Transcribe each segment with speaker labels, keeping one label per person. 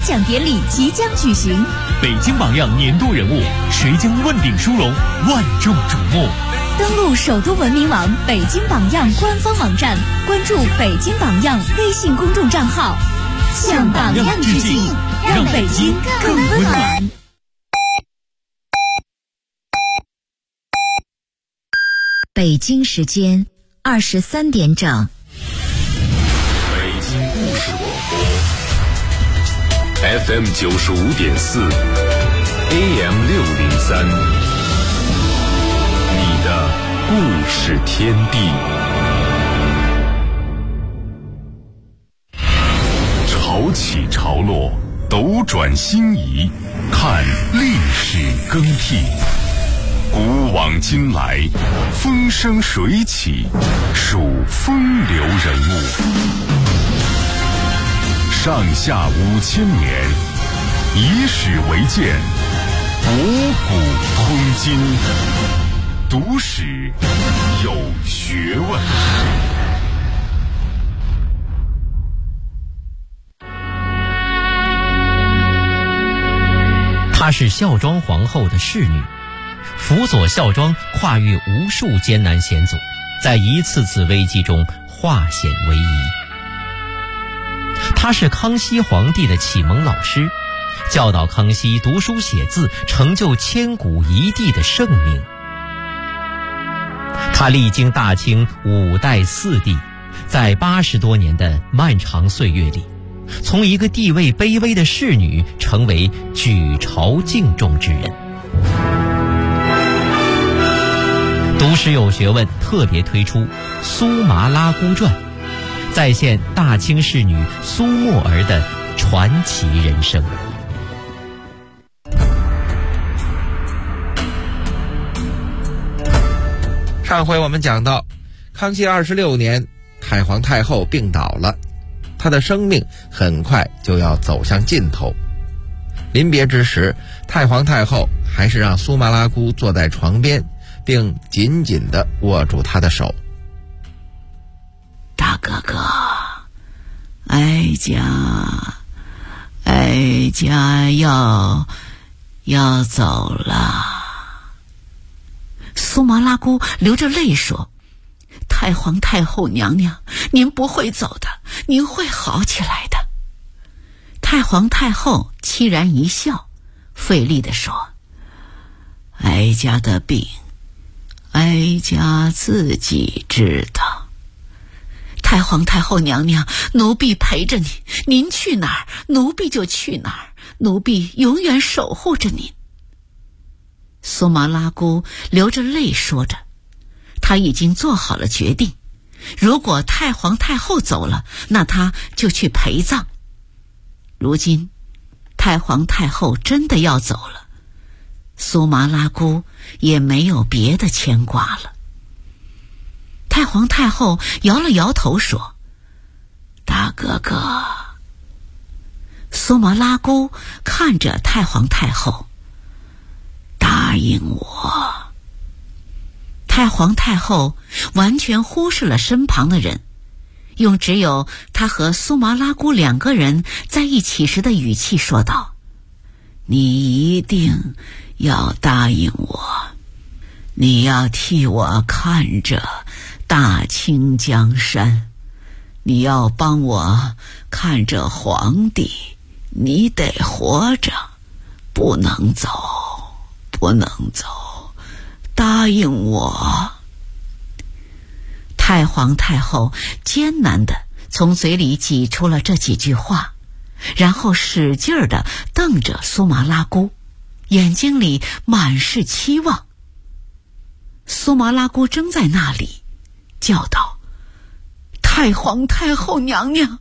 Speaker 1: 奖典礼即将举行，
Speaker 2: 北京榜样年度人物谁将问鼎殊荣，万众瞩目。
Speaker 1: 登录首都文明网北京榜样官方网站，关注北京榜样微信公众账号，向榜样致敬，让北京更温暖。
Speaker 3: 北京时间23点整。
Speaker 4: 北京故事广播 FM 95.4 AM 603，你的故事天地。潮起潮落，斗转星移，看历史更替。古往今来，风生水起，数风流人物。上下5000年，以史为鉴，博古通今。读史有学问。
Speaker 5: 她是孝庄皇后的侍女，辅佐孝庄跨越无数艰难险阻，在一次次危机中化险为夷。她是康熙皇帝的启蒙老师，教导康熙读书写字，成就千古一帝的盛名。她历经大清5代4帝，在80多年的漫长岁月里，从一个地位卑微的侍女成为举朝敬重之人。读史有学问特别推出《苏麻拉姑传》，再现大清侍女苏沫儿的传奇人生。
Speaker 6: 上回我们讲到，康熙26年，太皇太后病倒了，她的生命很快就要走向尽头。临别之时，太皇太后还是让苏麻拉姑坐在床边，并紧紧地握住她的手。
Speaker 7: 大哥哥，哀家要走了。苏麻拉姑流着泪说：太皇太后娘娘，您不会走的，您会好起来的。太皇太后凄然一笑，费力地说：哀家的病，哀家自己知道。太皇太后娘娘，奴婢陪着您，您去哪儿，奴婢就去哪儿，奴婢永远守护着您。苏麻拉姑流着泪说着，她已经做好了决定，如果太皇太后走了，那她就去陪葬。如今太皇太后真的要走了，苏麻拉姑也没有别的牵挂了。太皇太后摇了摇头说：大哥哥。苏麻拉姑看着太皇太后，答应我。太皇太后完全忽视了身旁的人，用只有她和苏麻拉姑2个人在一起时的语气说道：你一定要答应我，你要替我看着大清江山，你要帮我看着皇帝，你得活着，不能走，不能走，答应我。太皇太后艰难地从嘴里挤出了这几句话，然后使劲地瞪着苏麻拉姑，眼睛里满是期望。苏麻拉姑怔在那里，叫道：太皇太后娘娘，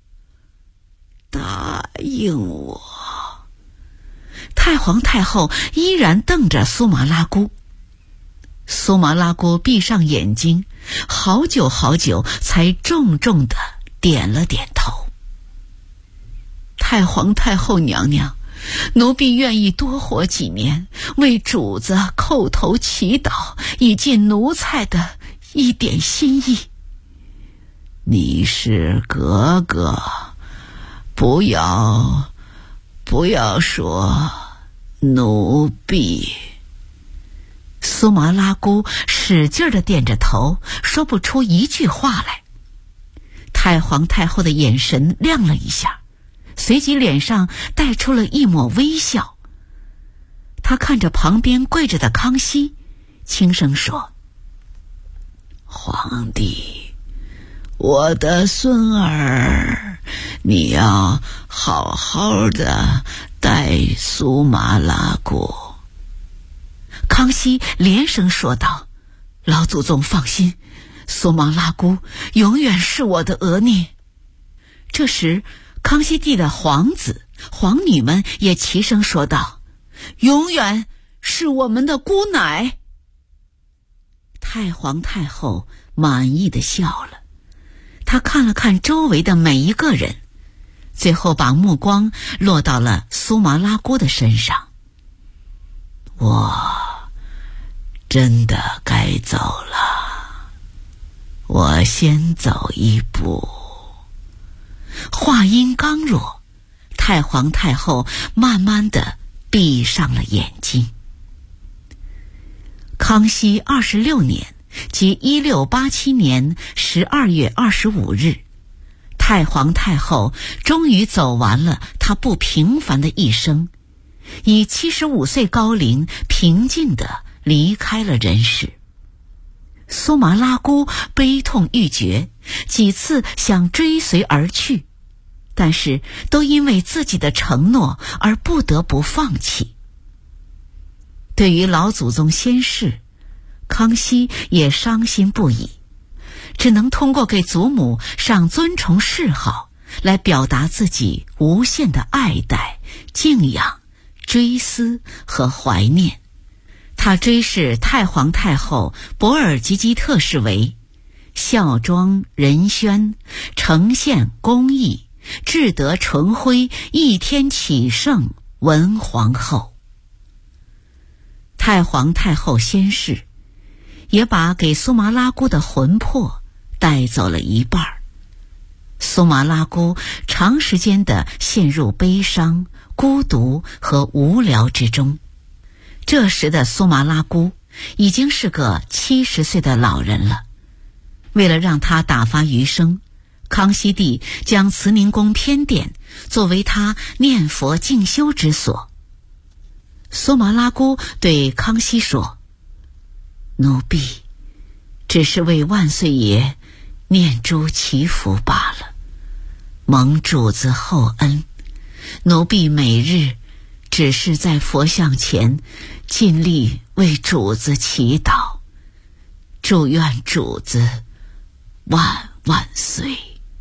Speaker 7: 答应我。太皇太后依然瞪着苏麻拉姑，苏麻拉姑闭上眼睛，好久好久才重重地点了点头。太皇太后娘娘，奴婢愿意多活几年，为主子叩头祈祷，以尽奴才的一点心意。你是格格，不要不要说奴婢。苏麻拉姑使劲地点着头，说不出一句话来。太皇太后的眼神亮了一下，随即脸上带出了一抹微笑。她看着旁边跪着的康熙，轻声说：皇帝，我的孙儿，你要好好的待苏麻拉姑。康熙连声说道：老祖宗放心，苏麻拉姑永远是我的额聂。这时康熙帝的皇子皇女们也齐声说道：永远是我们的姑奶。太皇太后满意的笑了，她看了看周围的每一个人，最后把目光落到了苏麻拉姑的身上。我真的该走了，我先走一步。话音刚落，太皇太后慢慢地闭上了眼睛。康熙26年，即1687年12月25日，太皇太后终于走完了她不平凡的一生，以75岁高龄平静地离开了人世。苏麻拉姑悲痛欲绝，几次想追随而去，但是都因为自己的承诺而不得不放弃。对于老祖宗仙逝，康熙也伤心不已，只能通过给祖母上尊崇谥号来表达自己无限的爱戴、敬仰、追思和怀念。他追谥太皇太后博尔济吉特氏为孝庄仁宣承献恭义至德纯徽一天启圣文皇后。太皇太后仙逝，也把给苏麻拉姑的魂魄带走了一半。苏麻拉姑长时间地陷入悲伤、孤独和无聊之中。这时的苏麻拉姑已经是个70岁的老人了。为了让她打发余生，康熙帝将慈宁宫偏殿作为她念佛静修之所。苏麻拉姑对康熙说：奴婢只是为万岁爷念珠祈福罢了，蒙主子厚恩，奴婢每日只是在佛像前尽力为主子祈祷，祝愿主子万万岁。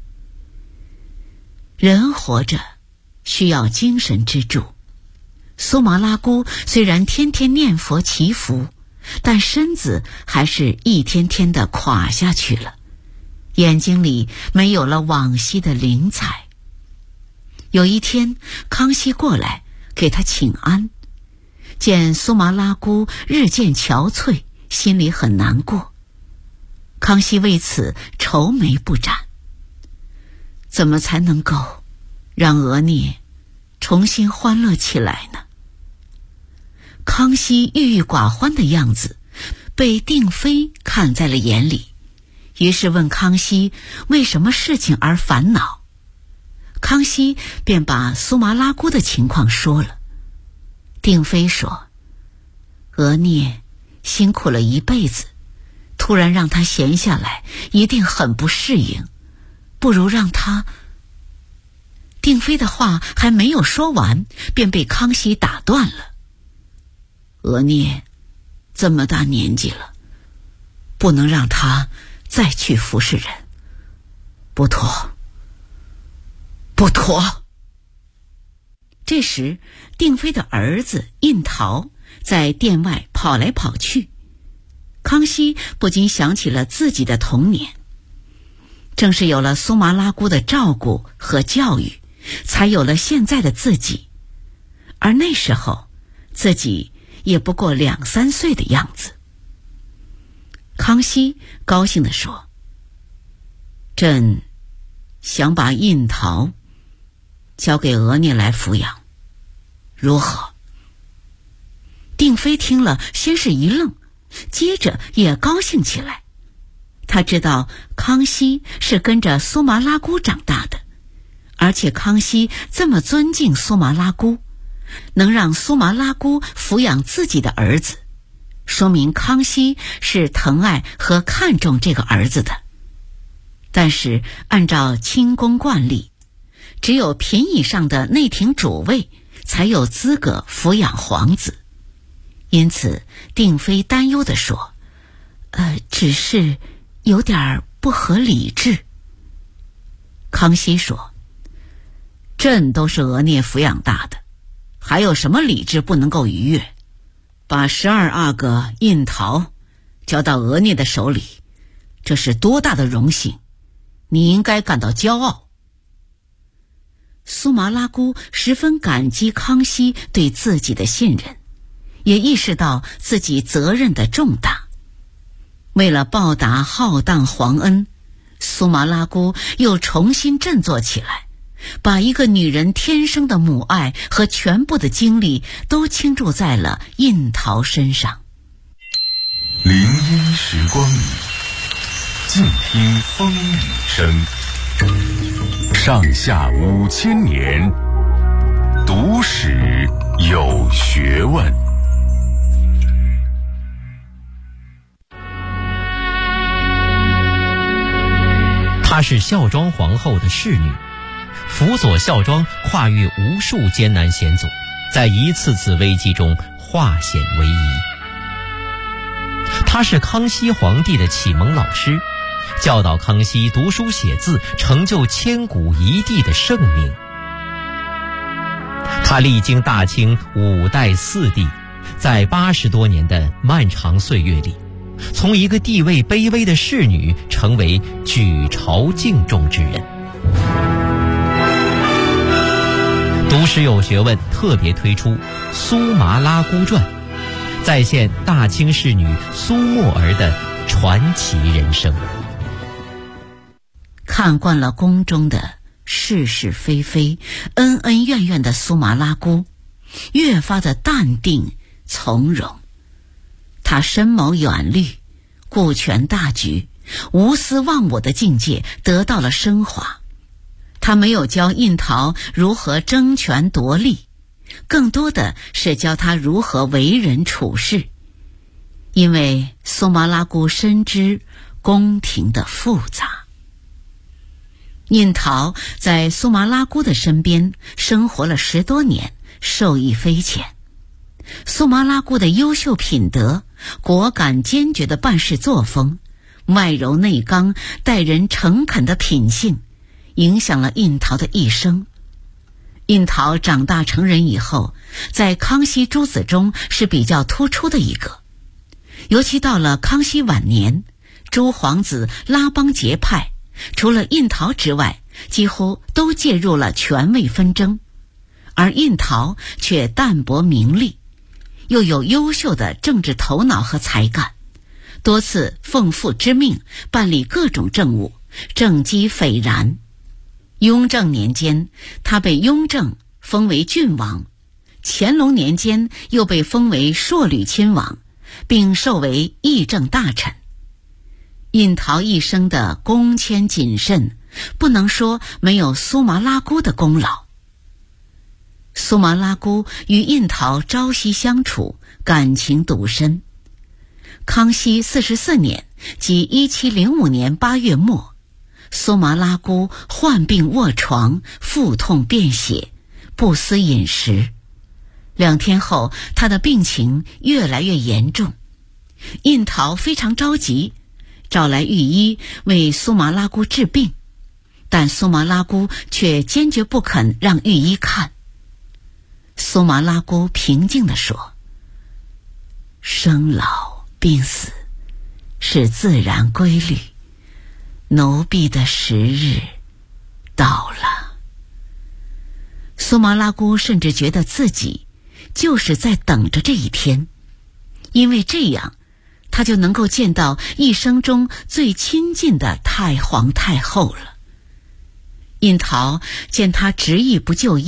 Speaker 7: 人活着需要精神支柱，苏麻拉姑虽然天天念佛祈福，但身子还是一天天地垮下去了，眼睛里没有了往昔的灵采。有一天，康熙过来给他请安，见苏麻拉姑日渐憔悴，心里很难过。康熙为此愁眉不展，怎么才能够让额聂重新欢乐起来呢？康熙郁郁寡欢的样子被定妃看在了眼里，于是问康熙为什么事情而烦恼。康熙便把苏麻拉姑的情况说了。定妃说：额聂辛苦了一辈子，突然让他闲下来一定很不适应，不如让他……定妃的话还没有说完，便被康熙打断了。额聂这么大年纪了，不能让他再去服侍人，不妥，不妥。这时，定妃的儿子胤燾在殿外跑来跑去，康熙不禁想起了自己的童年。正是有了苏麻拉姑的照顾和教育，才有了现在的自己，而那时候自己也不过2、3岁的样子。康熙高兴地说：朕想把胤燾交给额聂来抚养， 如何？”定妃听了，先是一愣，接着也高兴起来。她知道康熙是跟着苏麻拉姑长大的，而且康熙这么尊敬苏麻拉姑，能让苏麻拉姑抚养自己的儿子，说明康熙是疼爱和看重这个儿子的。但是按照清宫惯例，只有嫔以上的内廷主位才有资格抚养皇子。因此定妃担忧地说：“只是有点不合理制。”康熙说：“朕都是额聂抚养大的，还有什么理智不能够逾越？把12阿哥胤桃交到额聂的手里，这是多大的荣幸，你应该感到骄傲。”苏麻拉姑十分感激康熙对自己的信任，也意识到自己责任的重大。为了报答浩荡皇恩，苏麻拉姑又重新振作起来，把一个女人天生的母爱和全部的精力都倾注在了胤桃身上。
Speaker 4: 林荫时光里，静听风雨声。上下5000年，读史有学问。
Speaker 5: 她是孝庄皇后的侍女，辅佐孝庄跨越无数艰难险阻，在一次次危机中化险为夷。她是康熙皇帝的启蒙老师，教导康熙读书写字，成就千古一帝的盛名。她历经大清5代4帝，在80多年的漫长岁月里，从一个地位卑微的侍女成为举朝敬重之人。读史有学问特别推出《苏麻拉姑传》，再现大清侍女苏沫儿的传奇人生。
Speaker 7: 看惯了宫中的是是非非、恩恩怨怨的苏麻拉姑，越发的淡定从容。她深谋远虑，顾全大局，无私忘我的境界得到了升华。她没有教胤桃如何争权夺利，更多的是教她如何为人处事。因为苏麻拉姑深知宫廷的复杂。胤桃在苏麻拉姑的身边生活了10多年，受益匪浅。苏麻拉姑的优秀品德、果敢坚决的办事作风、外柔内刚、待人诚恳的品性，影响了胤桃的一生。胤桃长大成人以后，在康熙诸子中是比较突出的一个。尤其到了康熙晚年，诸皇子拉帮结派，除了胤桃之外，几乎都介入了权位纷争，而胤桃却淡泊名利，又有优秀的政治头脑和才干，多次奉父之命办理各种政务，政绩斐然。雍正年间，他被雍正封为郡王，乾隆年间又被封为朔吕亲王，并授为议政大臣。胤桃一生的恭谦谨慎，不能说没有苏麻拉姑的功劳。苏麻拉姑与胤桃朝夕相处，感情笃深。康熙44年，即1705年8月末，苏麻拉姑患病卧床，腹痛便血，不思饮食。2天后，她的病情越来越严重。胤桃非常着急，找来御医为苏麻拉姑治病，但苏麻拉姑却坚决不肯让御医看。苏麻拉姑平静地说：“生老病死是自然规律，奴婢的时日到了。”苏麻拉姑甚至觉得自己就是在等着这一天，因为这样她就能够见到一生中最亲近的太皇太后了。胤桃见她执意不就医，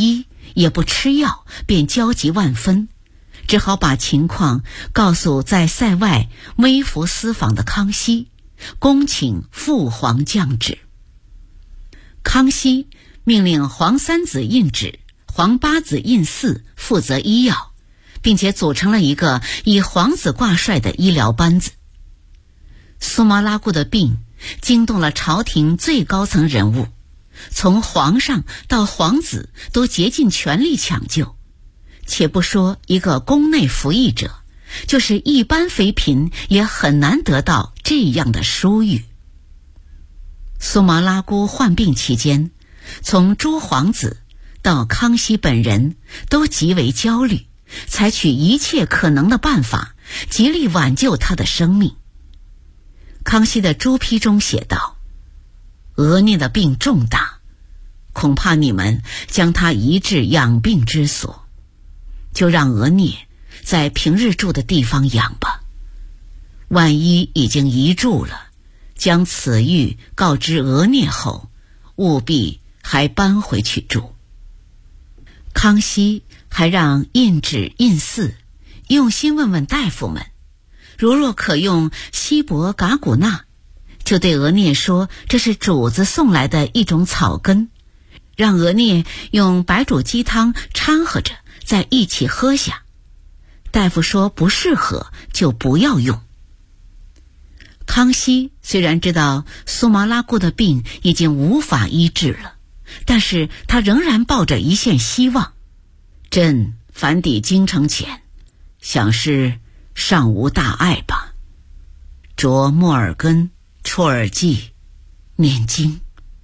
Speaker 7: 也不吃药，便焦急万分，只好把情况告诉在塞外微服私访的康熙，恭请父皇降旨。康熙命令皇三子胤旨、皇八子胤祀负责医药，并且组成了一个以皇子挂帅的医疗班子。苏麻拉姑的病惊动了朝廷最高层人物，从皇上到皇子都竭尽全力抢救。且不说一个宫内服役者，就是一般妃嫔也很难得到这样的殊遇。苏麻拉姑患病期间，从诸皇子到康熙本人都极为焦虑，采取一切可能的办法，极力挽救她的生命。康熙的朱批中写道：额聂的病重大，恐怕你们将他移至养病之所，就让额聂在平日住的地方养吧。万一已经移住了，将此谕告知额聂后，务必还搬回去住。康熙还让胤旨、胤祀用心问问大夫们，如若可用西伯噶古纳，就对额聂说这是主子送来的一种草根，让额聂用白煮鸡汤掺和着再一起喝下。大夫说不适合就不要用。康熙虽然知道苏麻拉姑的病已经无法医治了，但是他仍然抱着一线希望。朕返抵京城前，想是尚无大碍吧，着莫尔根、绰尔济念经。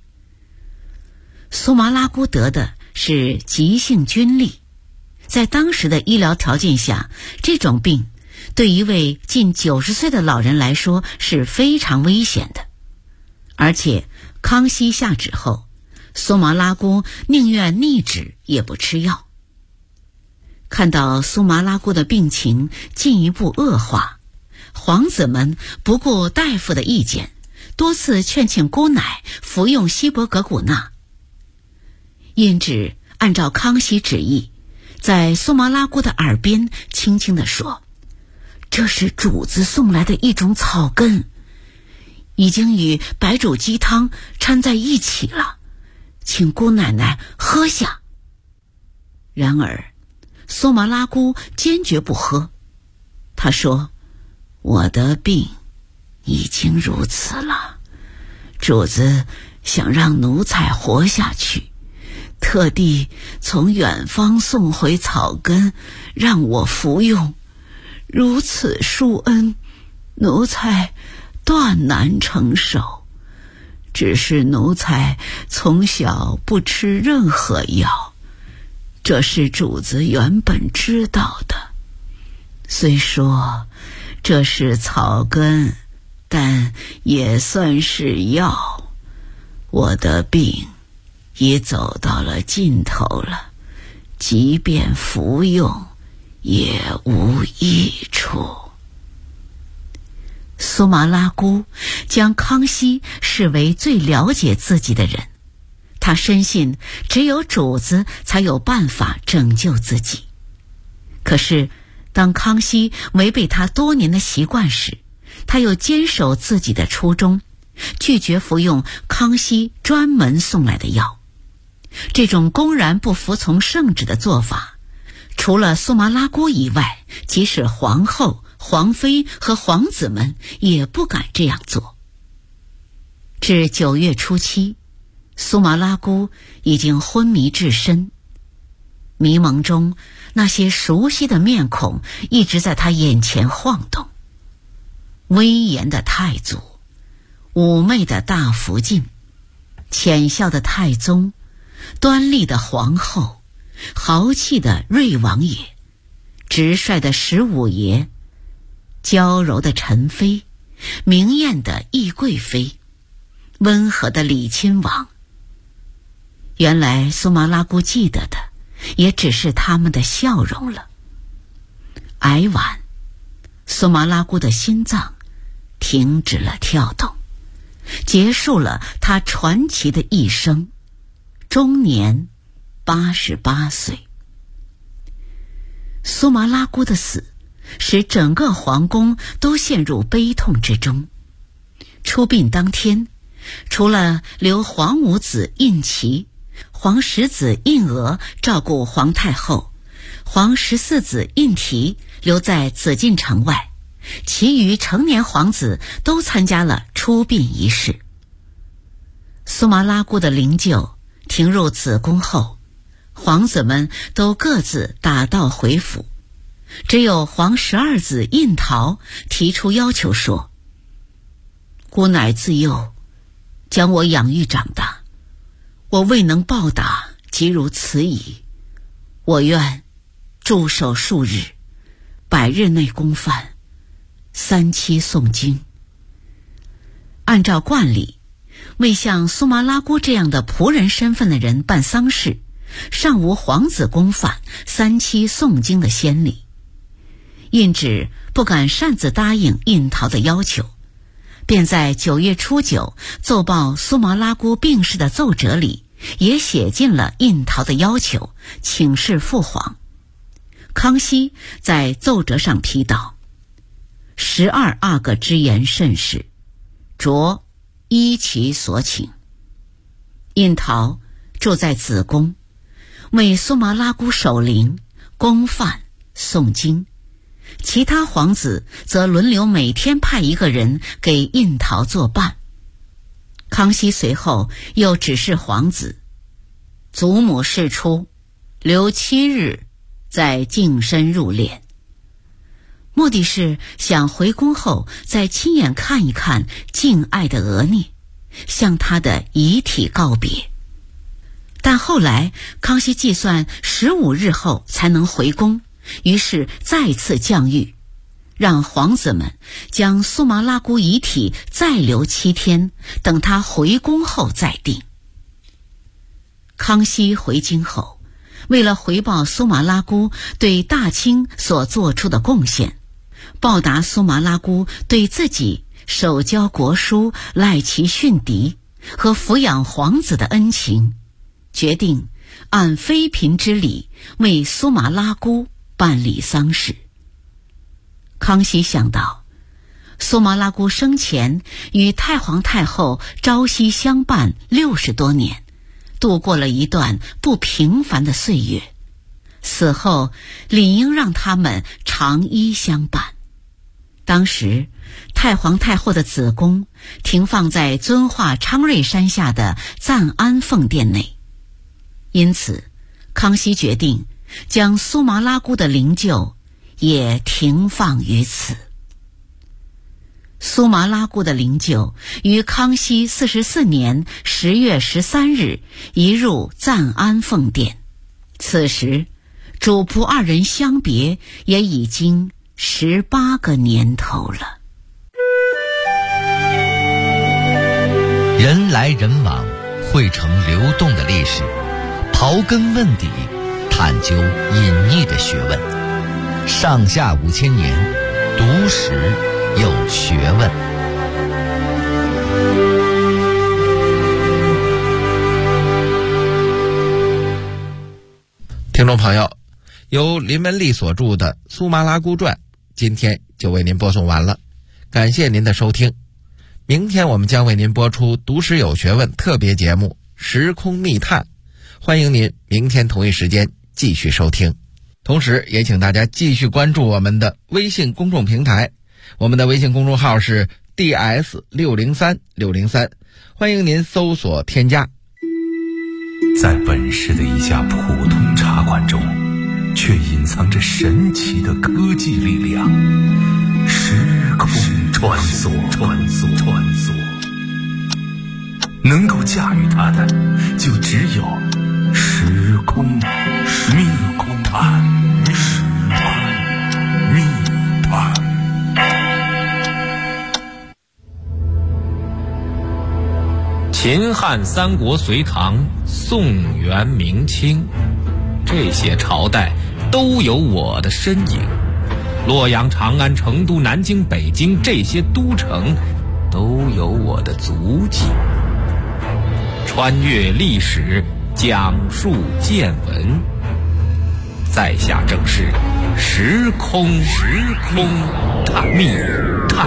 Speaker 7: 苏麻拉姑得的是急性疽痢，在当时的医疗条件下，这种病对一位近90岁的老人来说是非常危险的。而且康熙下旨后，苏麻拉姑宁愿逆旨也不吃药。看到苏麻拉姑的病情进一步恶化，皇子们不顾大夫的意见，多次劝请姑奶服用西伯噶古纳。胤旨按照康熙旨意，在苏麻拉姑的耳边轻轻地说：这是主子送来的一种草根，已经与白煮鸡汤掺在一起了，请姑奶奶喝下。然而苏麻拉姑坚决不喝，她说：我的病已经如此了，主子想让奴才活下去，特地从远方送回草根让我服用，如此殊恩，奴才断难承受。只是奴才从小不吃任何药，这是主子原本知道的。虽说这是草根，但也算是药。我的病已走到了尽头了，即便服用也无益处。苏麻拉姑将康熙视为最了解自己的人，他深信只有主子才有办法拯救自己。可是当康熙违背他多年的习惯时，他又坚守自己的初衷，拒绝服用康熙专门送来的药。这种公然不服从圣旨的做法，除了苏麻拉姑以外，即使皇后、皇妃和皇子们也不敢这样做。至9月初7，苏麻拉姑已经昏迷至深，迷蒙中那些熟悉的面孔一直在他眼前晃动。威严的太祖，妩媚的大福晋，浅笑的太宗，端丽的皇后，豪气的睿王爷，直率的15爷，娇柔的陈妃，明艳的懿贵妃，温和的李亲王。原来苏麻拉姑记得的也只是他们的笑容了。挨晚，苏麻拉姑的心脏停止了跳动，结束了她传奇的一生，终年 88岁。苏麻拉姑的死使整个皇宫都陷入悲痛之中。出殡当天，除了留皇五子胤祺、皇十子胤额照顾皇太后，皇14子胤禔留在紫禁城外，其余成年皇子都参加了出殡仪式。苏麻拉姑的灵柩停入紫宫后，皇子们都各自打道回府，只有皇12子胤陶提出要求说：姑乃自幼将我养育长大，我未能报答，即如此矣。我愿驻守数日，100日内公饭，3期诵经。按照惯例，为像苏麻拉姑这样的仆人身份的人办丧事，尚无皇子公饭3期诵经的先例。胤祉不敢擅自答应胤陶的要求，便在9月初9奏报苏麻拉姑病逝的奏折里，也写进了胤陶的要求，请示父皇。康熙在奏折上批道：12阿哥之言甚是，着依其所请。胤陶住在紫宫，为苏麻拉姑守灵、供饭、诵经，其他皇子则轮流每天派一个人给胤陶作伴。康熙随后又指示皇子，祖母释出，留7日再净身入殓，目的是想回宫后再亲眼看一看敬爱的额聂，向他的遗体告别。但后来康熙计算15日后才能回宫，于是再次降谕，让皇子们将苏麻拉姑遗体再留7天，等他回宫后再定。康熙回京后，为了回报苏麻拉姑对大清所做出的贡献，报答苏麻拉姑对自己手交国书、赖其殉敌和抚养皇子的恩情，决定按妃嫔之礼为苏麻拉姑办理丧事。康熙想到，苏麻拉姑生前与太皇太后朝夕相伴60多年，度过了一段不平凡的岁月，死后理应让他们长依相伴。当时太皇太后的子宫停放在遵化昌瑞山下的赞安奉殿内，因此康熙决定将苏麻拉姑的灵柩也停放于此。苏麻拉姑的灵柩于康熙44年10月13日移入赞安奉殿，此时主仆2人相别也已经18个年头了。
Speaker 5: 人来人往，汇成流动的历史，刨根问底，探究隐匿的学问。上下5000年，读史有学问。
Speaker 6: 听众朋友，由林文丽所著的《苏麻拉姑传》今天就为您播送完了，感谢您的收听。明天我们将为您播出读史有学问特别节目《时空密探》，欢迎您明天同一时间继续收听。同时也请大家继续关注我们的微信公众平台，我们的微信公众号是 DS603603，欢迎您搜索添加。
Speaker 4: 在本市的一家普通茶馆中，却隐藏着神奇的科技力量，时空穿梭，能够驾驭它的，就只有时空密探。
Speaker 2: 秦汉三国隋唐宋元明清，这些朝代都有我的身影。洛阳、长安、成都、南京、北京这些都城都有我的足迹。穿越历史， 讲述见闻。在下正是时空密探。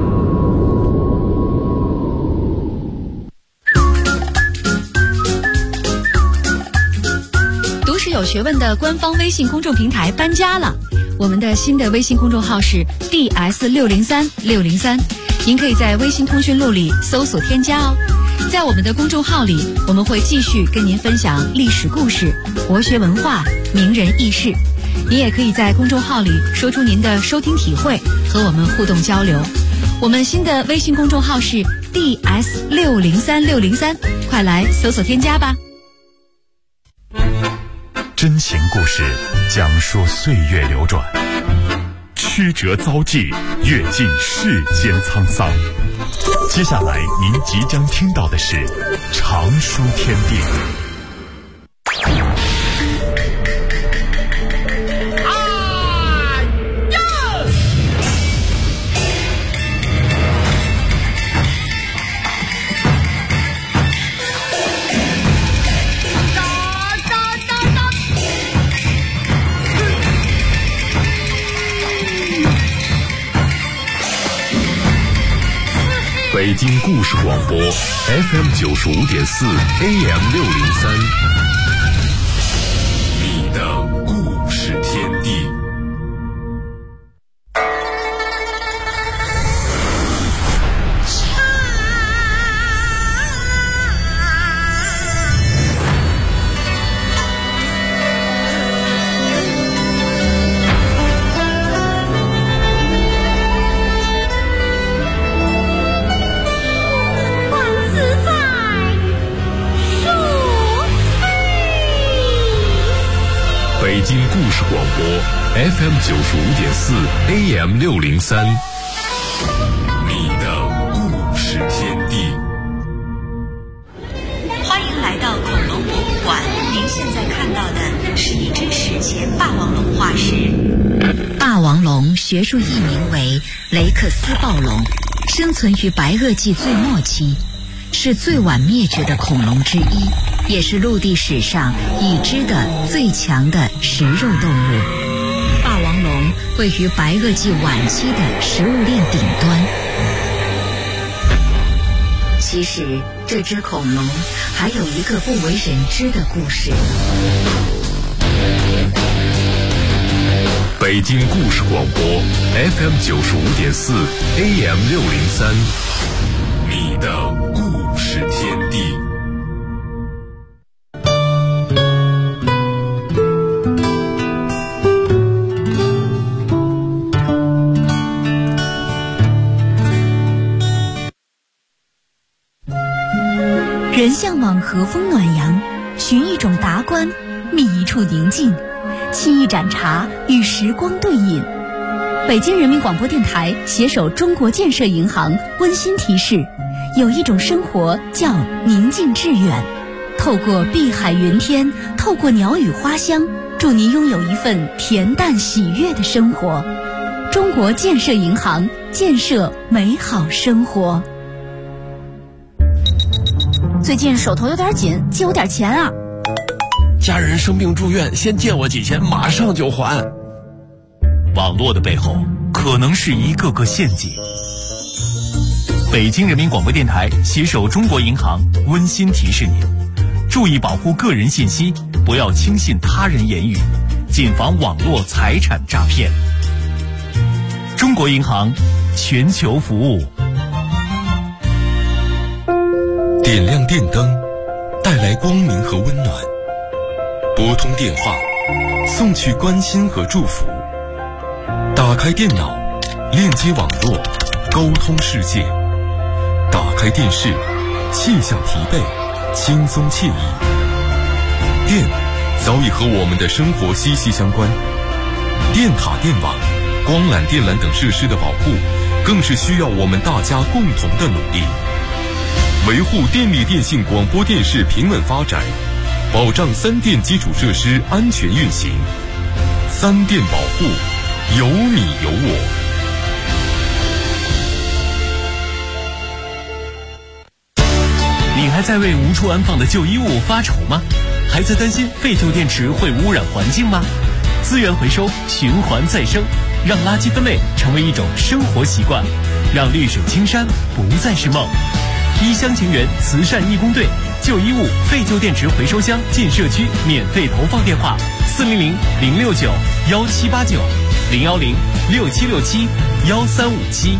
Speaker 1: 读史有学问的官方微信公众平台搬家了，我们的新的微信公众号是 DS603603，您可以在微信通讯录里搜索添加哦。在我们的公众号里，我们会继续跟您分享历史故事、国学文化、名人轶事。您也可以在公众号里说出您的收听体会，和我们互动交流。我们新的微信公众号是 DS603603，快来搜索添加吧。
Speaker 4: 真情故事讲述岁月流转，曲折遭际阅尽世间沧桑。接下来您即将听到的是常书天地。北京故事广播 FM 95.4 AM 603，你的故事天地。北京故事广播 FM 95.4 AM 603，你的故事天地。
Speaker 3: 欢迎来到恐龙博物馆，您现在看到的是一只史前霸王龙化石。霸王龙学术译名为雷克斯暴龙，生存于白垩纪最末期，是最晚灭绝的恐龙之一，也是陆地史上已知的最强的食肉动物。霸王龙位于白垩纪晚期的食物链顶端。其实这只恐龙还有一个不为人知的故事。
Speaker 4: 北京故事广播 FM 95.4 AM 603，你的故事天地。
Speaker 1: 人向往和风暖阳，寻一种达观，觅一处宁静，沏一盏茶，与时光对饮。北京人民广播电台携手中国建设银行温馨提示：有一种生活叫宁静致远。透过碧海云天，透过鸟语花香，祝您拥有一份恬淡喜悦的生活。中国建设银行，建设美好生活。最近手头有点紧，借我点钱啊！
Speaker 8: 家人生病住院，先借我几千，马上就还。
Speaker 9: 网络的背后可能是一个个陷阱。北京人民广播电台携手中国银行温馨提示您：注意保护个人信息，不要轻信他人言语，谨防网络财产诈骗。中国银行，全球服务。
Speaker 10: 点亮电灯，带来光明和温暖；拨通电话，送去关心和祝福；打开电脑，链接网络，沟通世界；打开电视，卸下疲惫，轻松惬意。电早已和我们的生活息息相关，电塔、电网、光缆、电缆等设施的保护，更是需要我们大家共同的努力。维护电力电信广播电视平稳发展，保障三电基础设施安全运行。三电保护，有你有我。
Speaker 9: 你还在为无处安放的旧衣物发愁吗？ 还在担心废旧电池会污染环境吗？资源回收，循环再生，让垃圾分类成为一种生活习惯，让绿水青山不再是梦。一厢情愿慈善义工队旧衣物废旧电池回收箱进社区免费投放电话：400-069-1789，010-6767-1357。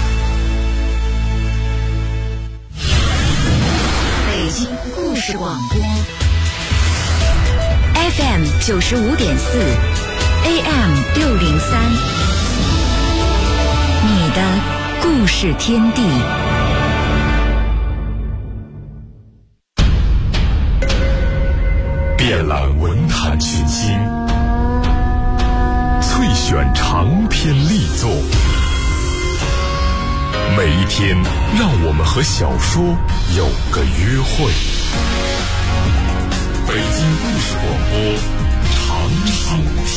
Speaker 3: 北京故事广播 FM 95.4，AM 603，你的故事天地。
Speaker 4: 遍览文坛群星，萃选长篇力作。每一天，让我们和小说有个约会。北京故事广播，长寿天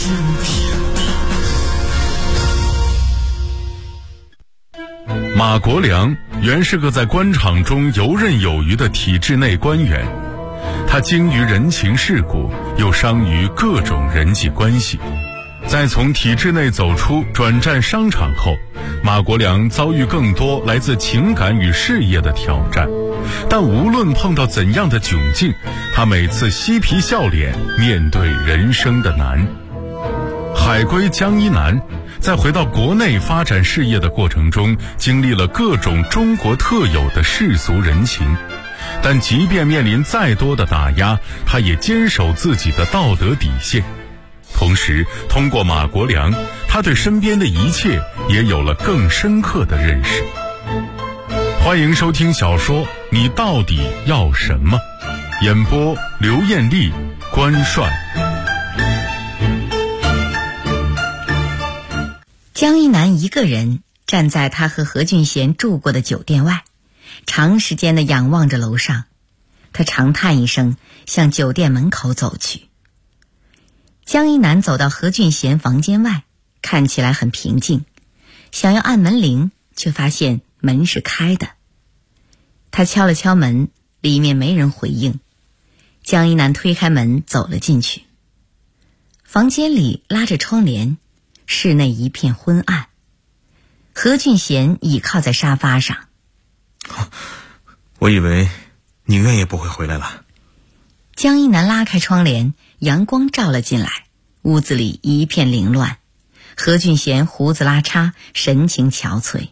Speaker 4: 地。马国良原是个在官场中游刃有余的体制内官员，他精于人情世故，又商于各种人际关系。在从体制内走出转战商场后，马国良遭遇更多来自情感与事业的挑战，但无论碰到怎样的窘境，他每次嬉皮笑脸面对人生的难。海归江一南在回到国内发展事业的过程中，经历了各种中国特有的世俗人情，但即便面临再多的打压，他也坚守自己的道德底线。同时，通过马国良，他对身边的一切也有了更深刻的认识。欢迎收听小说《你到底要什么》，演播刘艳丽、关帅。
Speaker 3: 江一南一个人站在他和何俊贤住过的酒店外，长时间地仰望着楼上。他长叹一声，向酒店门口走去。江一南走到何俊贤房间外，看起来很平静，想要按门铃，却发现门是开的。他敲了敲门，里面没人回应。江一南推开门走了进去。房间里拉着窗帘，室内一片昏暗。何俊贤倚靠在沙发上。
Speaker 11: 我以为你永远也不会回来了。
Speaker 3: 江一南拉开窗帘，阳光照了进来，屋子里一片凌乱。何俊贤胡子拉碴，神情憔悴。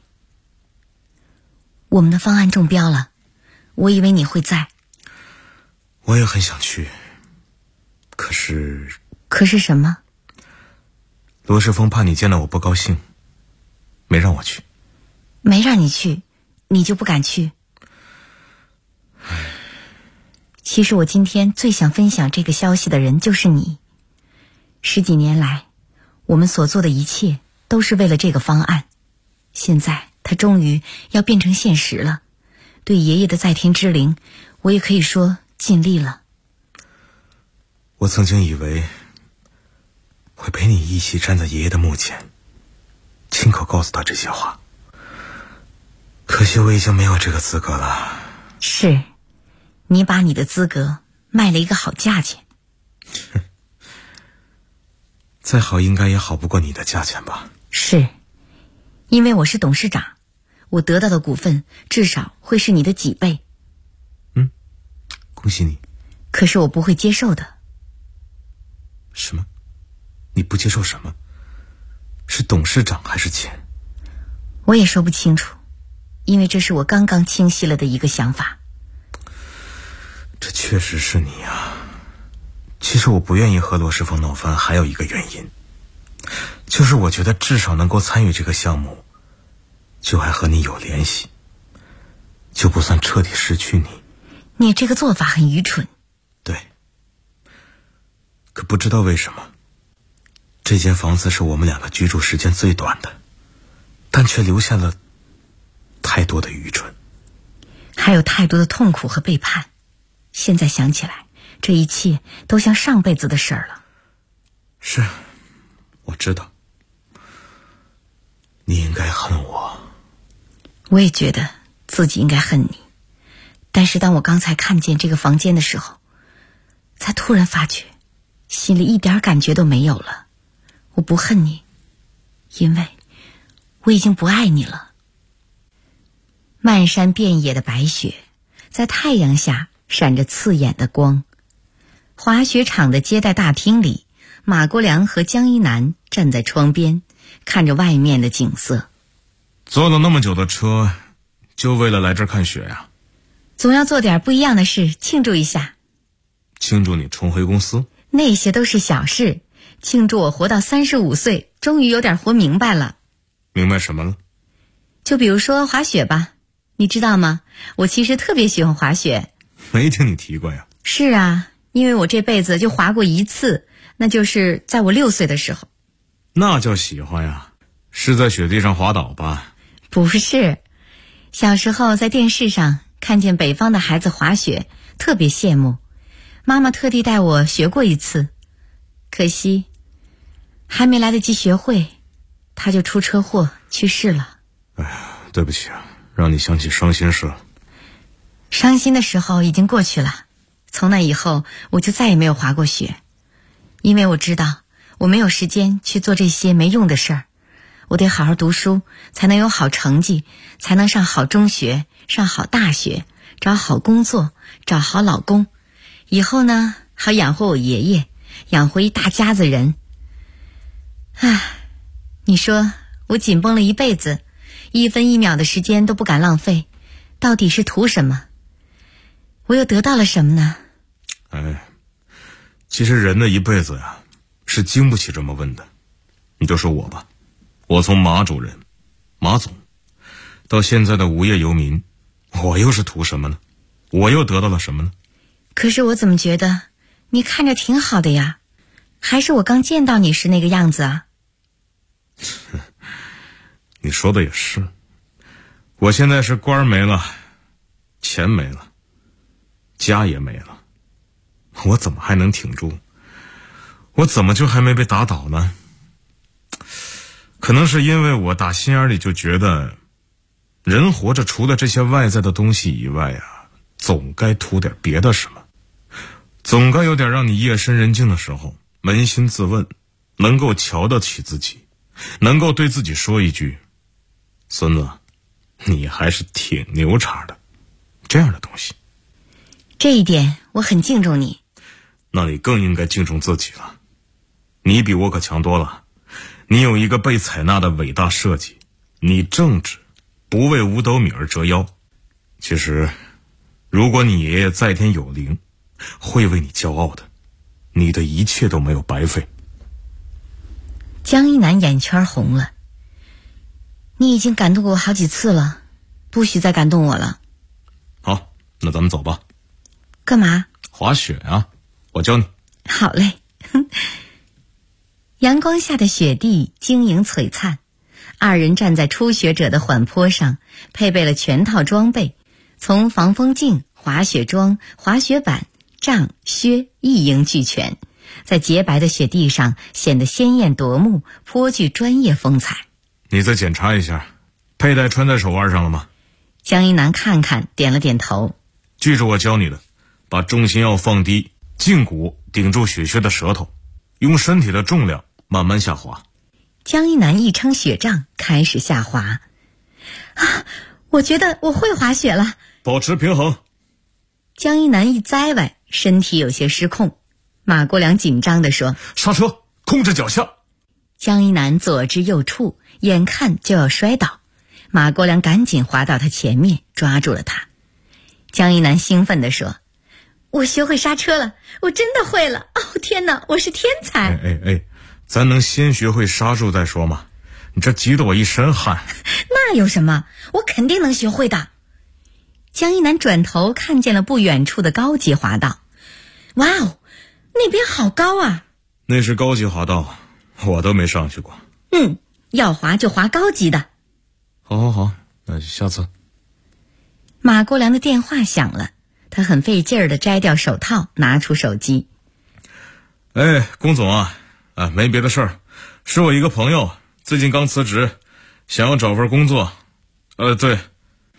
Speaker 3: 我们的方案中标了，我以为你会在。
Speaker 11: 我也很想去，可是
Speaker 3: 什么？
Speaker 11: 罗世峰怕你见了我不高兴，没让我去。
Speaker 3: 没让你去，你就不敢去？其实我今天最想分享这个消息的人就是你。10几年来，我们所做的一切都是为了这个方案，现在它终于要变成现实了。对爷爷的在天之灵，我也可以说尽力了。
Speaker 11: 我曾经以为会陪你一起站在爷爷的墓前，亲口告诉他这些话，可惜我已经没有这个资格了。
Speaker 3: 是，你把你的资格卖了一个好价钱。
Speaker 11: 再好应该也好不过你的价钱吧。
Speaker 3: 是，因为我是董事长，我得到的股份至少会是你的几倍。
Speaker 11: 恭喜你。
Speaker 3: 可是我不会接受的。
Speaker 11: 什么？你不接受什么？是董事长还是钱？
Speaker 3: 我也说不清楚，因为这是我刚刚清晰了的一个想法。
Speaker 11: 这确实是你啊。其实我不愿意和罗世峰闹翻，还有一个原因，就是我觉得至少能够参与这个项目，就还和你有联系，就不算彻底失去你。
Speaker 3: 你这个做法很愚蠢。
Speaker 11: 对，可不知道为什么，这间房子是我们两个居住时间最短的，但却留下了太多的愚蠢，
Speaker 3: 还有太多的痛苦和背叛。现在想起来，这一切都像上辈子的事儿了。
Speaker 11: 是，我知道，你应该恨我。
Speaker 3: 我也觉得自己应该恨你，但是当我刚才看见这个房间的时候，
Speaker 7: 才突然发觉，心里一点感觉都没有了。我不恨你，因为我已经不爱你了。漫山遍野的白雪，在太阳下闪着刺眼的光。滑雪场的接待大厅里，马国良和江一南站在窗边，看着外面的景色。
Speaker 11: 坐了那么久的车，就为了来这儿看雪呀？
Speaker 7: 总要做点不一样的事，庆祝一下。
Speaker 11: 庆祝你重回公司？
Speaker 7: 那些都是小事，庆祝我活到35岁，终于有点活明白了。
Speaker 11: 明白什么了？
Speaker 7: 就比如说滑雪吧，你知道吗？我其实特别喜欢滑雪。
Speaker 11: 没听你提过呀。
Speaker 7: 是啊，因为我这辈子就滑过一次，那就是在我6岁的时候。
Speaker 11: 那叫喜欢呀？是在雪地上滑倒吧？
Speaker 7: 不是，小时候在电视上看见北方的孩子滑雪，特别羡慕。妈妈特地带我学过一次，可惜还没来得及学会，他就出车祸去世了。
Speaker 11: 哎呀，对不起啊，让你想起伤心事了。
Speaker 7: 伤心的时候已经过去了，从那以后我就再也没有滑过雪，因为我知道我没有时间去做这些没用的事儿。我得好好读书，才能有好成绩，才能上好中学，上好大学，找好工作，找好老公，以后呢好养活我爷爷，养活一大家子人。唉，你说我紧绷了一辈子，1分1秒的时间都不敢浪费，到底是图什么？我又得到了什么呢？
Speaker 11: 哎，其实人的一辈子呀，是经不起这么问的。你就说我吧，我从马主任、马总，到现在的无业游民，我又是图什么呢？我又得到了什么呢？
Speaker 7: 可是我怎么觉得你看着挺好的呀？还是我刚见到你时那个样子啊？
Speaker 11: 你说的也是，我现在是官没了，钱没了，家也没了，我怎么还能挺住？我怎么就还没被打倒呢？可能是因为我打心眼里就觉得，人活着除了这些外在的东西以外啊，总该图点别的什么，总该有点让你夜深人静的时候扪心自问，能够瞧得起自己，能够对自己说一句，孙子，你还是挺牛叉的，这样的东西。
Speaker 7: 这一点我很敬重你。
Speaker 11: 那你更应该敬重自己了，你比我可强多了。你有一个被采纳的伟大设计，你正直，不为五斗米而折腰。其实如果你爷爷在天有灵，会为你骄傲的，你的一切都没有白费。
Speaker 7: 江一南眼圈红了。你已经感动过我好几次了，不许再感动我了。
Speaker 11: 好，那咱们走吧。
Speaker 7: 干嘛？
Speaker 11: 滑雪啊，我教你。
Speaker 7: 好嘞。阳光下的雪地晶莹璀璨，二人站在初学者的缓坡上，配备了全套装备，从防风镜、滑雪装、滑雪板、杖、靴一应俱全，在洁白的雪地上显得鲜艳夺目，颇具专业风采。
Speaker 11: 你再检查一下，佩戴穿在手腕上了吗？
Speaker 7: 江一南看看，点了点头。
Speaker 11: 记住我教你的，把重心要放低，胫骨顶住雪靴的舌头，用身体的重量慢慢下滑。
Speaker 7: 江一南一撑雪杖，开始下滑。啊，我觉得我会滑雪了。
Speaker 11: 保持平衡。
Speaker 7: 江一南一栽崴，身体有些失控。马国良紧张地说：
Speaker 11: 刹车，控制脚下。
Speaker 7: 江一南左支右绌，眼看就要摔倒，马国良赶紧滑到他前面，抓住了他。江一南兴奋地说：我学会刹车了，我真的会了！哦，天哪，我是天才！
Speaker 11: 咱能先学会刹住再说吗？你这急得我一身汗。
Speaker 7: 那有什么？我肯定能学会的。江一南转头看见了不远处的高级滑道。哇哦，那边好高啊！
Speaker 11: 那是高级滑道，我都没上去过。
Speaker 7: 要滑就滑高级的。
Speaker 11: 好，那下次。
Speaker 7: 马国良的电话响了，他很费劲儿地摘掉手套，拿出手机。
Speaker 11: 龚总啊，没别的事儿，是我一个朋友最近刚辞职，想要找份工作。对。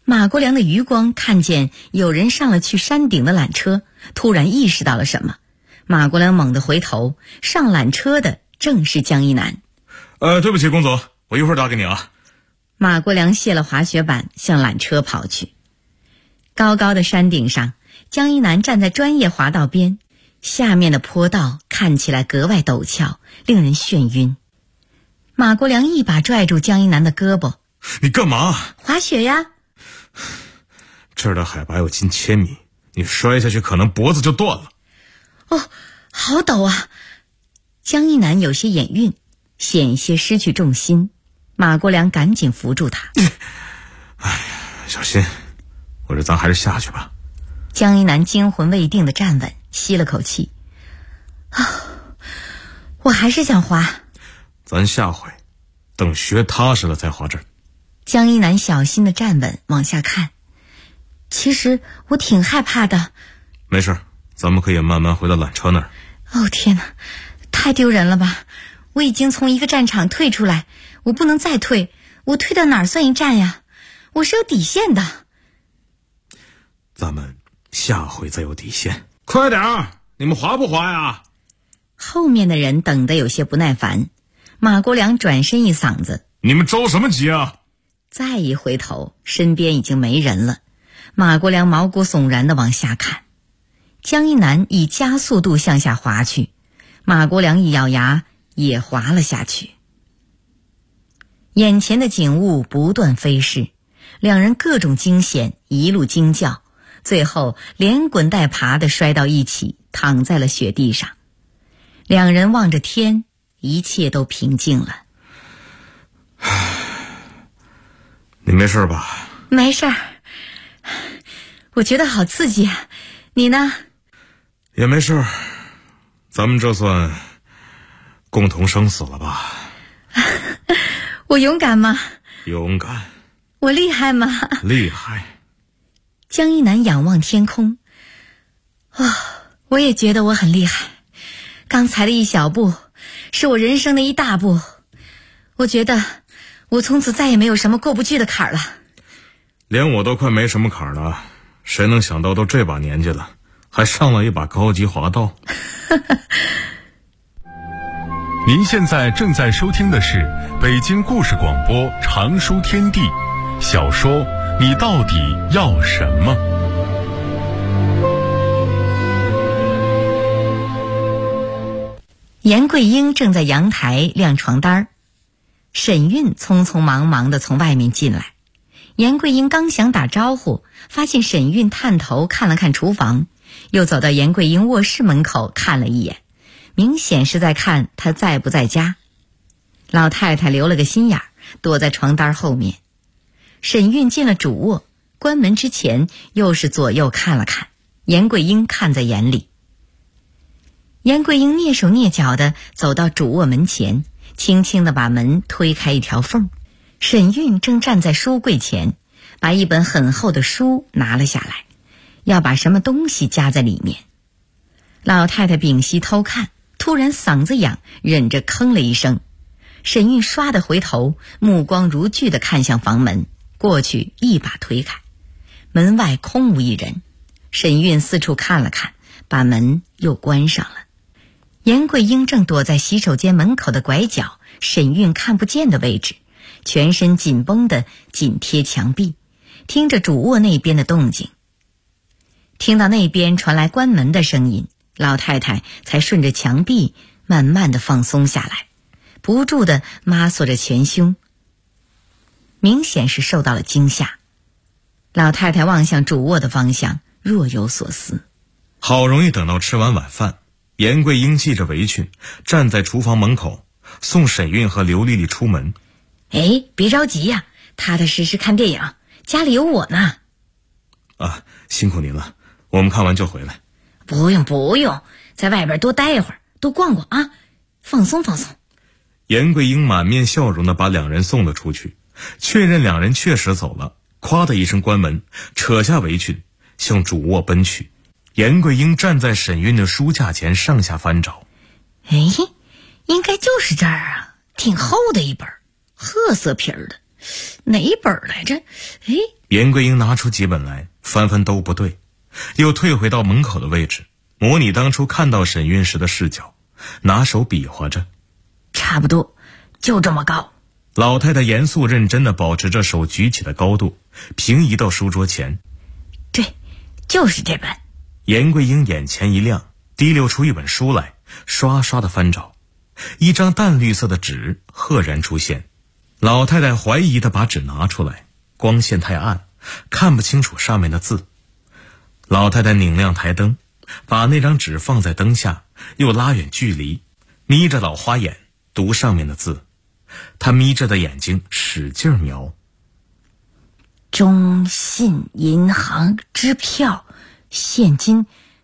Speaker 3: 马国良的余光看见有人上了去山顶的缆车，突然意识到了什么。马国良猛地回头，上缆车的正是江一南。
Speaker 11: 对不起，公总，我一会儿打给你啊。
Speaker 3: 马国良卸了滑雪板，向缆车跑去。高高的山顶上，江一南站在专业滑道边，下面的坡道看起来格外陡峭，令人眩晕。马国良一把拽住江一南的胳膊。
Speaker 11: 你干嘛？
Speaker 3: 滑雪呀。
Speaker 11: 这儿的海拔有近1000米，你摔下去可能脖子就断了。
Speaker 3: 哦，好陡啊！江一南有些眼晕，险些失去重心。马国良赶紧扶住他。
Speaker 11: 哎呀，小心，或者咱还是下去吧。
Speaker 3: 江一南惊魂未定地站稳，吸了口气。我还是想滑。
Speaker 11: 咱下回等学踏实了再滑这儿。
Speaker 3: 江一南小心地站稳，往下看。其实我挺害怕的。
Speaker 11: 没事，咱们可以慢慢回到缆车那儿。
Speaker 3: 哦天哪，太丢人了吧！我已经从一个战场退出来，我不能再退，我退到哪儿算一战呀？我是有底线的。
Speaker 11: 咱们下回再有底线。快点儿，你们滑不滑呀？
Speaker 3: 后面的人等得有些不耐烦。马国良转身一嗓子：
Speaker 11: 你们着什么急啊？
Speaker 3: 再一回头，身边已经没人了。马国良毛骨悚然地往下看。江一南以加速度向下滑去，马国良一咬牙也滑了下去。眼前的景物不断飞逝，两人各种惊险，一路惊叫，最后连滚带爬地摔到一起，躺在了雪地上。两人望着天，一切都平静了。
Speaker 11: 你没事吧？
Speaker 3: 没事儿，我觉得好刺激啊。你呢？
Speaker 11: 也没事，咱们这算共同生死了吧？
Speaker 3: 我勇敢吗？
Speaker 11: 勇敢。
Speaker 3: 我厉害吗？
Speaker 11: 厉害。
Speaker 3: 江一南仰望天空。我也觉得我很厉害。刚才的一小步，是我人生的一大步。我觉得我从此再也没有什么过不去的坎儿了。
Speaker 11: 连我都快没什么坎儿了，谁能想到都这把年纪了，还上了一把高级滑道。
Speaker 4: 您现在正在收听的是北京故事广播长书天地小说《你到底要什么》。
Speaker 3: 严桂英正在阳台晾床单，沈韵匆匆忙忙地从外面进来。严桂英刚想打招呼，发现沈韵探头看了看厨房，又走到严桂英卧室门口看了一眼，明显是在看她在不在家。老太太留了个心眼儿，躲在床单后面。沈韵进了主卧，关门之前又是左右看了看，严桂英看在眼里。严桂英蹑手蹑脚地走到主卧门前，轻轻地把门推开一条缝。沈韵正站在书柜前，把一本很厚的书拿了下来，要把什么东西夹在里面。老太太屏息偷看，突然嗓子痒，忍着吭了一声。沈韵唰地回头，目光如炬地看向房门，过去一把推开。门外空无一人。沈韵四处看了看，把门又关上了。严桂英正躲在洗手间门口的拐角，沈韵看不见的位置，全身紧绷地紧贴墙壁，听着主卧那边的动静。听到那边传来关门的声音，老太太才顺着墙壁慢慢地放松下来，不住地抹索着前胸，明显是受到了惊吓。老太太望向主卧的方向，若有所思。
Speaker 11: 好容易等到吃完晚饭，严桂英系着围裙站在厨房门口，送沈韵和刘丽丽出门。
Speaker 3: 别着急呀，踏踏实实看电影，家里有我呢。
Speaker 11: 辛苦您了，我们看完就回来。
Speaker 3: 不用，在外边多待一会儿，多逛逛啊，放松放松。
Speaker 11: 严桂英满面笑容地把两人送了出去，确认两人确实走了，咵的一声关门，扯下围裙向主卧奔去。严桂英站在沈韵的书架前上下翻找。
Speaker 3: 应该就是这儿啊，挺厚的一本，褐色皮儿的，哪本来着？
Speaker 11: 严桂英拿出几本来，翻翻都不对，又退回到门口的位置，模拟当初看到沈韵时的视角，拿手比划着。
Speaker 7: 差不多，就这么高。
Speaker 11: 老太太严肃认真地保持着手举起的高度，平移到书桌前。
Speaker 7: 对，就是这本。
Speaker 11: 严桂英眼前一亮，提溜出一本书来，刷刷地翻找。一张淡绿色的纸赫然出现。老太太怀疑地把纸拿出来，光线太暗，看不清楚上面的字。老太太拧亮台灯，把那张纸放在灯下，又拉远距离，眯着老花眼读上面的字。她眯着的眼睛使劲描。
Speaker 7: 中信银行支票，现金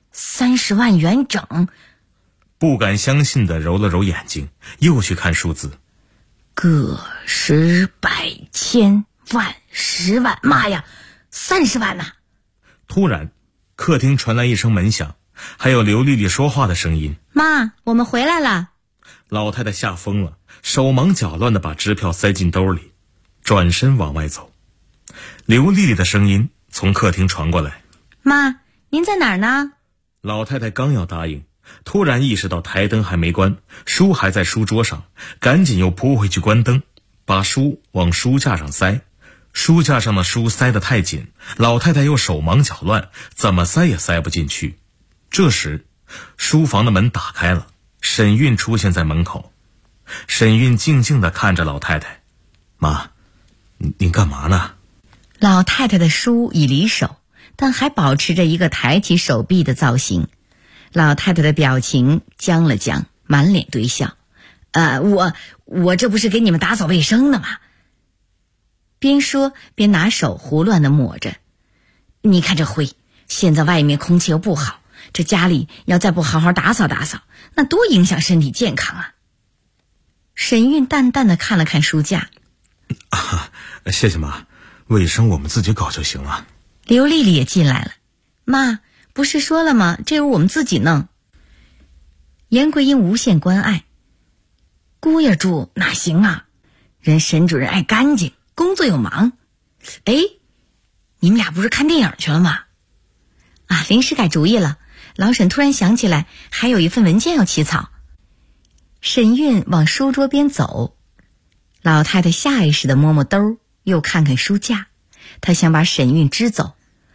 Speaker 7: 30万元整。
Speaker 11: 不敢相信地揉了揉眼睛，又去看数字。
Speaker 7: 个十百千万10万，妈呀，30万呐！
Speaker 11: 突然客厅传来一声门响，还有刘丽丽说话的声音。
Speaker 1: 妈，我们回来了。
Speaker 11: 老太太吓疯了，手忙脚乱地把支票塞进兜里，转身往外走。刘丽丽的声音从客厅传过来。
Speaker 1: 妈，您在哪儿呢？
Speaker 11: 老太太刚要答应，突然意识到台灯还没关，书还在书桌上，赶紧又扑回去关灯，把书往书架上塞。书架上的书塞得太紧，老太太又手忙脚乱，怎么塞也塞不进去。这时书房的门打开了，沈韵出现在门口。沈韵静静地看着老太太。妈，您干嘛呢？
Speaker 7: 老太太的书已离手，但还保持着一个抬起手臂的造型。老太太的表情僵了僵，满脸堆笑。我这不是给你们打扫卫生呢吗？边说边拿手胡乱地抹着。你看这灰，现在外面空气又不好，这家里要再不好好打扫打扫，那多影响身体健康啊。沈韵淡淡地看了看书架。
Speaker 11: 谢谢妈，卫生我们自己搞就行了。
Speaker 7: 刘丽丽也进来了。妈，不是说了吗？这屋我们自己弄。严桂英无限关爱。姑爷住哪行啊？人沈主任爱干净，工作又忙。哎，你们俩不是看电影去了吗？临时改主意了。老沈突然想起来，还有一份文件要起草。沈韵往书桌边走，老太太下意识地摸摸兜，又看看书架。她想把沈韵支走。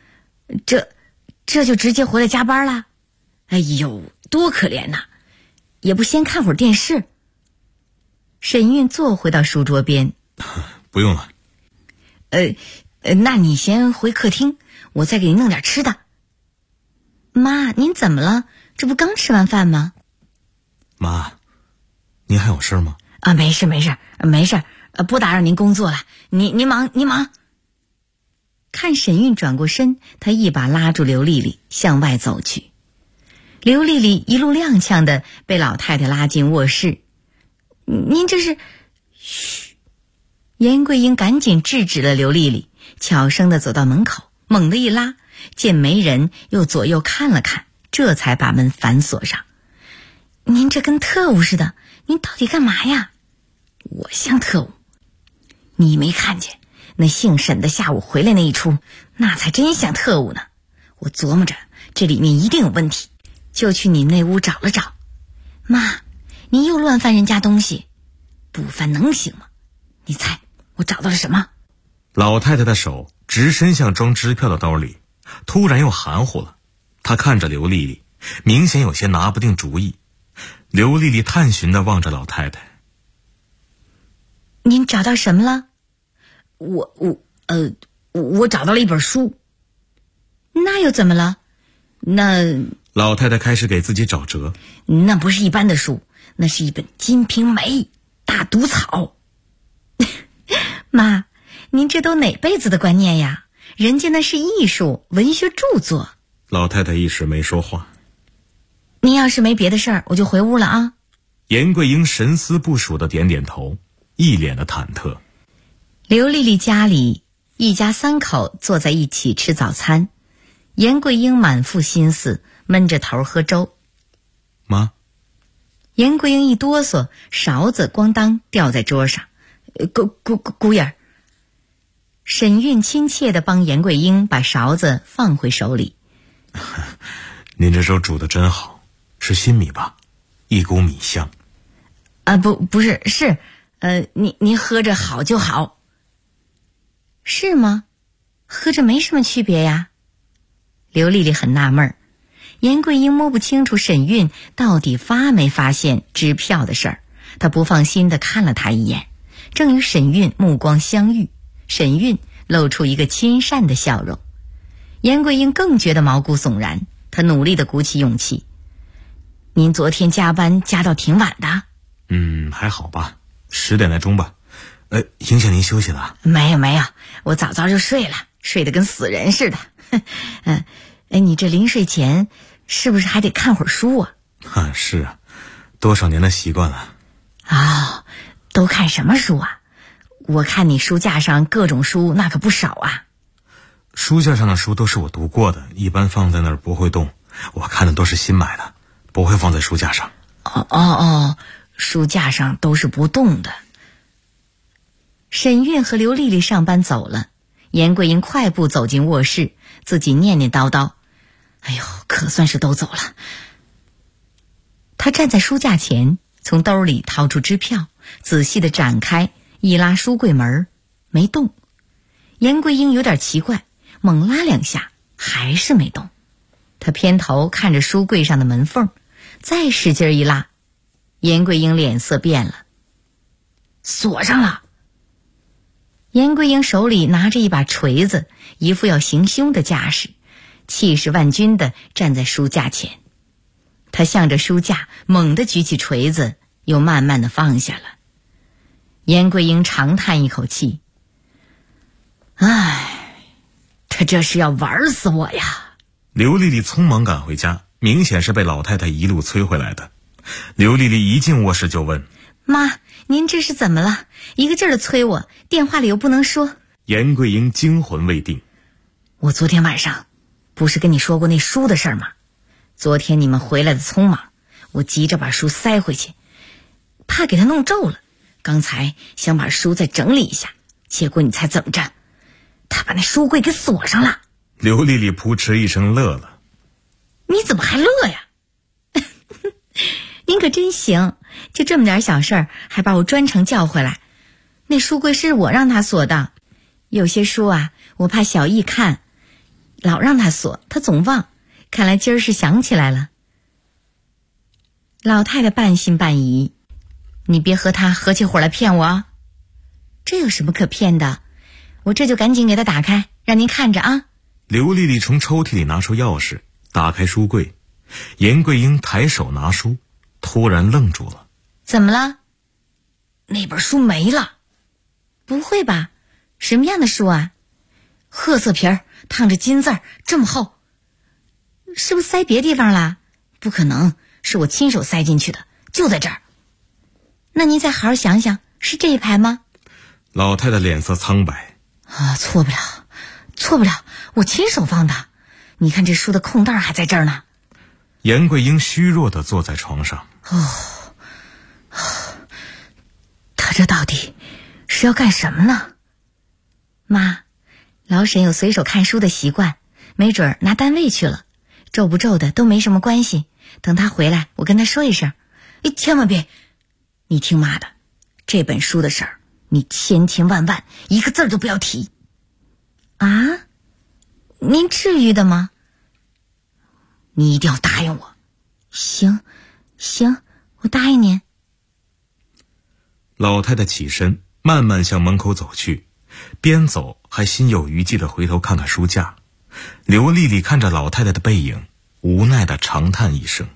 Speaker 7: 这就直接回来加班了？哎呦，多可怜呐！也不先看会儿电视。沈韵坐回到书桌边。
Speaker 11: 不用了。
Speaker 7: 那你先回客厅，我再给你弄点吃的。妈，您怎么了？这不刚吃完饭吗？
Speaker 11: 妈，您还有事吗？
Speaker 7: 没事，不打扰您工作了。您忙。看沈韵转过身，她一把拉住刘丽丽向外走去。刘丽丽一路踉跄地被老太太拉进卧室。您这是……嘘！严桂英赶紧制止了刘丽丽，悄声地走到门口，猛地一拉，见没人，又左右看了看，这才把门反锁上。您这跟特务似的，您到底干嘛呀？我像特务？你没看见那姓沈的下午回来那一出，那才真像特务呢。我琢磨着这里面一定有问题，就去你那屋找了找。妈，你又乱翻人家东西，不翻能行吗？你猜我找到了什么？
Speaker 11: 老太太的手直伸向装支票的兜里，突然又含糊了。她看着刘丽丽，明显有些拿不定主意。刘丽丽探寻地望着老太太。
Speaker 7: 您找到什么了？我找到了一本书。那又怎么了？
Speaker 11: 老太太开始给自己找辙。
Speaker 7: 那不是一般的书，那是一本《金瓶梅》大毒草。妈，您这都哪辈子的观念呀？人家那是艺术文学著作。
Speaker 11: 老太太一时没说话。
Speaker 7: 您要是没别的事儿，我就回屋了啊。
Speaker 11: 严桂英神思不属地点点头，一脸的忐忑。
Speaker 7: 刘丽丽家里一家3口坐在一起吃早餐，严桂英满腹心思，闷着头喝粥。
Speaker 11: 妈。
Speaker 7: 严桂英一哆嗦，勺子咣当掉在桌上。姑爷儿。 沈韵亲切地帮严桂英把勺子放回手里。
Speaker 11: 您这粥煮得真好，是新米吧？一股米香。
Speaker 7: 不是，是，您喝着好就好。是吗？喝着没什么区别呀。刘丽丽很纳闷儿，严桂英摸不清楚沈韵到底发没发现支票的事儿，她不放心地看了她一眼，正与沈韵目光相遇，沈韵露出一个亲善的笑容。严桂英更觉得毛骨悚然，她努力地鼓起勇气：“您昨天加班加到挺晚的？”“
Speaker 11: 还好吧，10点来钟吧。影响您休息了？”“
Speaker 7: 没有，我早就睡了，睡得跟死人似的。你这临睡前是不是还得看会儿书啊？”“
Speaker 11: 是啊，多少年的习惯了。”“
Speaker 7: 都看什么书啊？我看你书架上各种书那可不少啊。”“
Speaker 11: 书架上的书都是我读过的，一般放在那儿不会动。我看的都是新买的，不会放在书架上。”“
Speaker 7: 书架上都是不动的。”沈韵和刘丽丽上班走了，严桂英快步走进卧室，自己念念叨叨：“哎呦，可算是都走了。”她站在书架前，从兜里掏出支票，仔细地展开，一拉书柜门，没动。严桂英有点奇怪，猛拉2下，还是没动。她偏头看着书柜上的门缝，再使劲一拉，严桂英脸色变了，锁上了。严桂英手里拿着一把锤子，一副要行凶的架势，气势万钧地站在书架前。她向着书架猛地举起锤子，又慢慢地放下了。严桂英长叹一口气：“他这是要玩死我呀！”
Speaker 11: 刘丽丽匆忙赶回家，明显是被老太太一路催回来的。刘丽丽一进卧室就问：“
Speaker 7: 妈，您这是怎么了？一个劲儿的催我，电话里又不能说。”
Speaker 11: 严桂英惊魂未定：“
Speaker 7: 我昨天晚上不是跟你说过那书的事儿吗？昨天你们回来的匆忙，我急着把书塞回去，怕给它弄皱了。刚才想把书再整理一下，结果你猜怎么着？他把那书柜给锁上了。”
Speaker 11: 刘丽丽扑哧一声乐了：“
Speaker 7: 你怎么还乐呀？您可真行，就这么点小事儿还把我专程叫回来。那书柜是我让他锁的，有些书啊我怕小易看，老让他锁，他总忘，看来今儿是想起来了。”老太太半信半疑：“你别和他合起伙来骗我啊！”“这有什么可骗的？我这就赶紧给他打开，让您看着啊。”
Speaker 11: 刘丽丽从抽屉里拿出钥匙，打开书柜。严桂英抬手拿书，突然愣住了。
Speaker 7: “怎么了？那本书没了。”“不会吧？什么样的书啊？褐色皮儿，烫着金字儿，这么厚，是不是塞别地方了？不可能，是我亲手塞进去的，就在这儿。那您再好好想想，是这一排吗？”
Speaker 11: 老太太脸色苍白：“
Speaker 7: 错不了，我亲手放的。你看这书的空袋还在这儿呢。”
Speaker 11: 严桂英虚弱地坐在床上。
Speaker 7: 他这到底是要干什么呢？妈，老沈有随手看书的习惯，没准拿单位去了，皱不皱的都没什么关系，等他回来我跟他说一声。千万别，你听妈的，这本书的事儿你千万一个字都不要提。啊？您至于的吗？你一定要答应我。行，我答应您。
Speaker 11: 老太太起身，慢慢向门口走去，边走还心有余悸地回头看看书架。刘丽丽看着老太太的背影，无奈地长叹一声。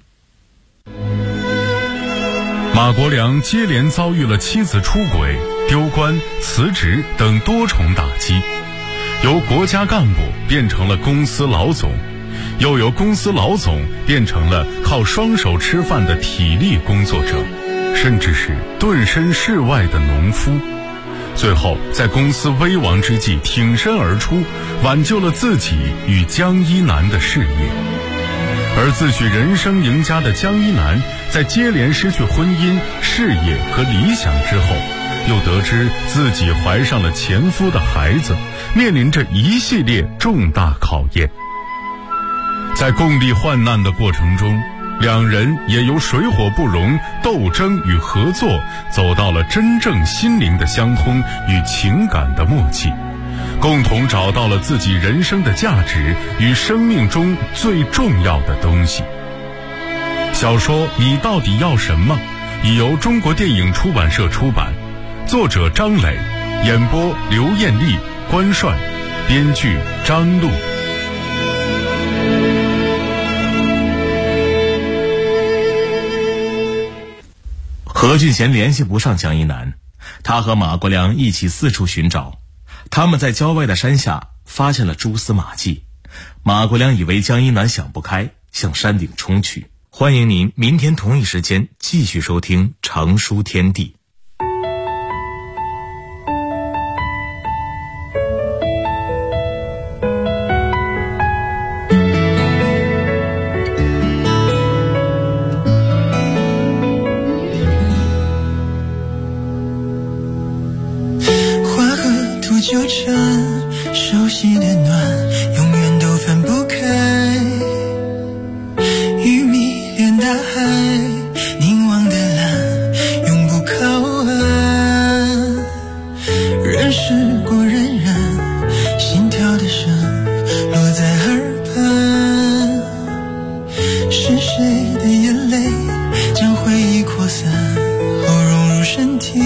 Speaker 4: 马国良接连遭遇了妻子出轨、丢官、辞职等多重打击，由国家干部变成了公司老总，又由公司老总变成了靠双手吃饭的体力工作者，甚至是顿身事外的农夫。最后在公司危亡之际挺身而出，挽救了自己与江一南的事业。而自诩人生赢家的江一南，在接连失去婚姻、事业和理想之后， 又得知自己怀上了前夫的孩子，面临着一系列重大考验。在共历患难的过程中，两人也由水火不容、斗争与合作，走到了真正心灵的相通与情感的默契，共同找到了自己人生的价值与生命中最重要的东西。小说《你到底要什么》已由中国电影出版社出版，作者张磊，演播刘艳丽、关帅，编剧张璐。
Speaker 9: 何俊贤联系不上江一南，他和马国良一起四处寻找。他们在郊外的山下发现了蛛丝马迹。马国良以为江一南想不开，向山顶冲去。欢迎您明天同一时间继续收听《长书天地》。
Speaker 12: 纠缠，熟悉的暖永远都分不开，鱼迷恋大海，凝望的蓝永不靠岸，人世过荏苒，心跳的声落在耳畔，是谁的眼泪将回忆扩散后融入身体，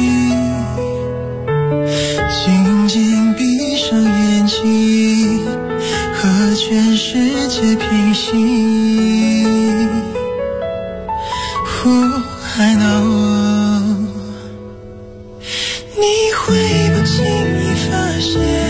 Speaker 12: 静静闭上眼睛，和全世界平行。I know 你会不经意发现